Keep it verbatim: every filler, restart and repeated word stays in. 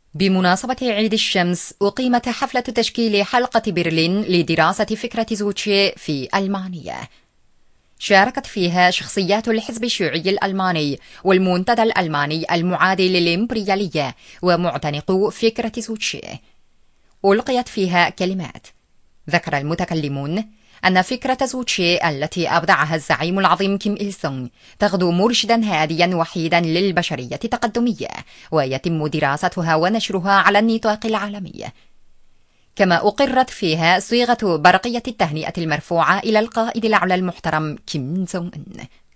بمناسبة عيد الشمس أقيمت حفلة تشكيل حلقة برلين لدراسة فكرة زوتشي في ألمانيا. شاركت فيها شخصيات الحزب الشيوعي الألماني والمنتدى الألماني المعادي للإمبريالية ومعتنقو فكرة زوتشي. ألقيت فيها كلمات. ذكر المتكلمون أن فكرة زوتشي التي أبدعها الزعيم العظيم كيم إل سونغ تغدو مرشدا هاديا وحيدا للبشرية التقدمية، ويتم دراستها ونشرها على النطاق العالمي. كما أقرت فيها صيغة برقية التهنئة المرفوعة إلى القائد الأعلى المحترم كيم جونغ أون.